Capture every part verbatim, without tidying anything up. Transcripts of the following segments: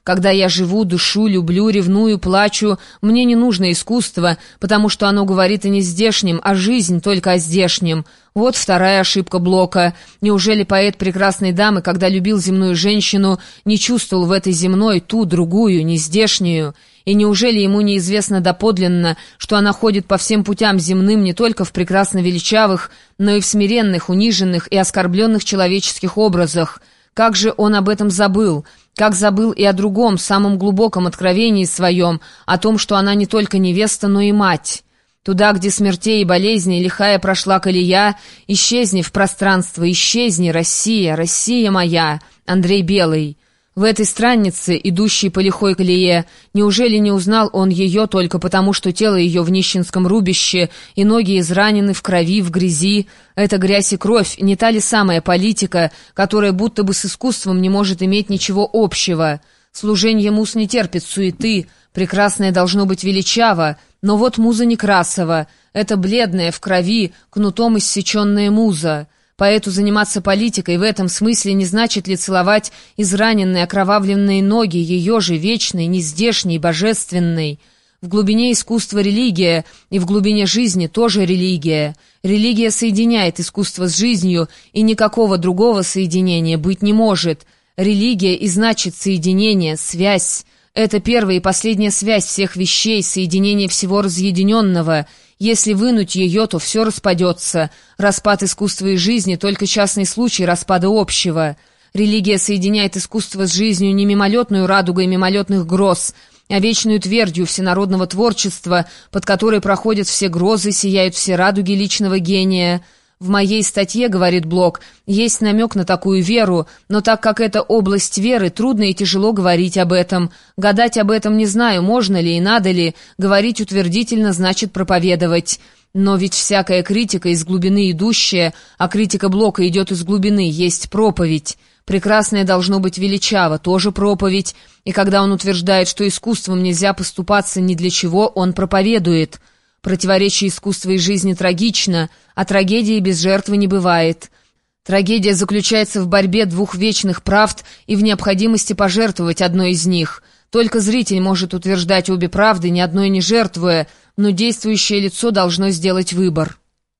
Когда я живу, дышу, люблю, ревную, плачу, мне не нужно искусство, потому что оно говорит и не здешнем, а жизнь только о здешнем. Вот вторая ошибка Блока. Неужели поэт прекрасной дамы, когда любил земную женщину, не чувствовал в этой земной ту, другую, не здешнюю? И неужели ему неизвестно доподлинно, что она ходит по всем путям земным не только в прекрасно величавых, но и в смиренных, униженных и оскорбленных человеческих образах? Как же он об этом забыл? Как забыл и о другом, самом глубоком откровении своем, о том, что она не только невеста, но и мать? Туда, где смертей и болезней лихая прошла колея, исчезни в пространство, исчезни, Россия, Россия моя. Андрей Белый. В этой страннице, идущей по лихой колее, неужели не узнал он ее только потому, что тело ее в нищенском рубище и ноги изранены в крови, в грязи? Эта грязь и кровь, не та ли самая политика, которая будто бы с искусством не может иметь ничего общего? Служенье муз не терпит суеты, прекрасное должно быть величаво, но вот муза Некрасова, это бледная, в крови, кнутом иссеченная муза. Поэту заниматься политикой в этом смысле не значит ли целовать израненные, окровавленные ноги, ее же вечной, нездешней, божественной? В глубине искусства религия, и в глубине жизни тоже религия. Религия соединяет искусство с жизнью, и никакого другого соединения быть не может. Религия и значит соединение, связь. Это первая и последняя связь всех вещей, соединение всего разъединенного. Если вынуть ее, то все распадется. Распад искусства и жизни — только частный случай распада общего. Религия соединяет искусство с жизнью не мимолетную радугой мимолетных гроз, а вечную твердью всенародного творчества, под которой проходят все грозы, сияют все радуги личного гения. В моей статье, говорит Блок, есть намек на такую веру, но так как это область веры, трудно и тяжело говорить об этом. Гадать об этом не знаю, можно ли и надо ли, говорить утвердительно значит проповедовать. Но ведь всякая критика из глубины идущая, а критика Блока идет из глубины, есть проповедь. Прекрасное должно быть величаво, тоже проповедь, и когда он утверждает, что искусством нельзя поступаться ни для чего, он проповедует. Противоречие искусства и жизни трагично, а трагедии без жертвы не бывает. Трагедия заключается в борьбе двух вечных правд и в необходимости пожертвовать одной из них. Только зритель может утверждать обе правды, ни одной не жертвуя, но действующее лицо должно сделать выбор.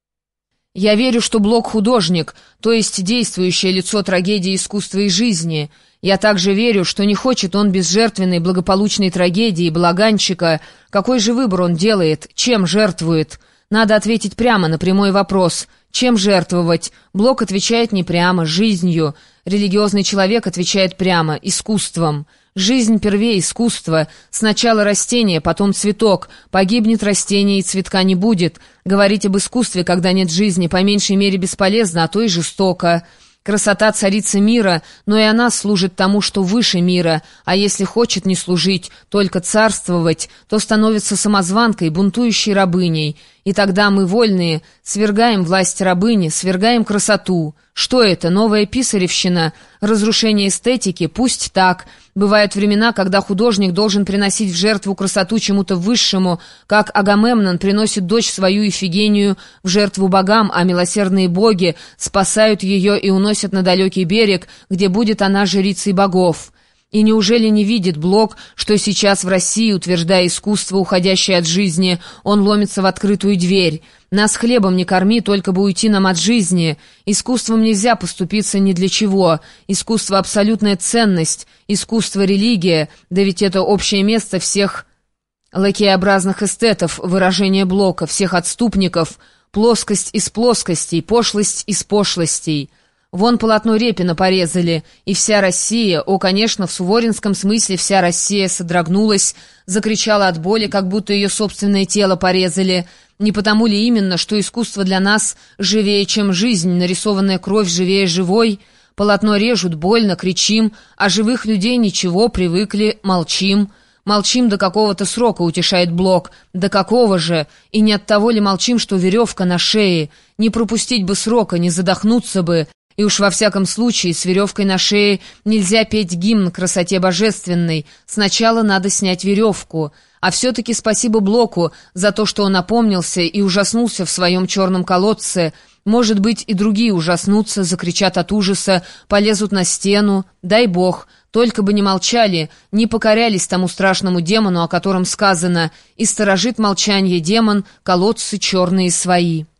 Я верю, что Блок художник, то есть действующее лицо трагедии искусства и жизни. Я также верю, что не хочет он безжертвенной благополучной трагедии, балаганщика. Какой же выбор он делает? Чем жертвует? Надо ответить прямо на прямой вопрос. Чем жертвовать? Блок отвечает не прямо, жизнью. Религиозный человек отвечает прямо, искусством. Жизнь первее искусства. Сначала растение, потом цветок. Погибнет растение, и цветка не будет. Говорить об искусстве, когда нет жизни, по меньшей мере бесполезно, а то и жестоко. Красота царица мира, но и она служит тому, что выше мира, а если хочет не служить, только царствовать, то становится самозванкой, бунтующей рабыней. И тогда мы, вольные, свергаем власть рабыни, свергаем красоту. Что это, новая писаревщина? Разрушение эстетики? Пусть так. Бывают времена, когда художник должен приносить в жертву красоту чему-то высшему, как Агамемнон приносит дочь свою Ифигению в жертву богам, а милосердные боги спасают ее и уносят на далекий берег, где будет она жрицей богов. И неужели не видит Блок, что сейчас в России, утверждая искусство, уходящее от жизни, он ломится в открытую дверь? Нас хлебом не корми, только бы уйти нам от жизни. Искусством нельзя поступиться ни для чего. Искусство — абсолютная ценность, искусство — религия, да ведь это общее место всех лакеобразных эстетов, выражение Блока, всех отступников, плоскость из плоскостей, пошлость из пошлостей. Вон полотно Репина порезали, и вся Россия, о, конечно, в суворинском смысле вся Россия содрогнулась, закричала от боли, как будто ее собственное тело порезали. Не потому ли именно, что искусство для нас живее, чем жизнь, нарисованная кровь живее живой? Полотно режут, больно, кричим, а живых людей ничего, привыкли, молчим. Молчим до какого-то срока, утешает Блок. До какого же? И не от того ли молчим, что веревка на шее? Не пропустить бы срока, не задохнуться бы. И уж во всяком случае с веревкой на шее нельзя петь гимн красоте божественной. Сначала надо снять веревку. А все-таки спасибо Блоку за то, что он опомнился и ужаснулся в своем черном колодце. Может быть, и другие ужаснутся, закричат от ужаса, полезут на стену. Дай Бог. Только бы не молчали, не покорялись тому страшному демону, о котором сказано: «И сторожит молчанье демон, колодцы черные свои».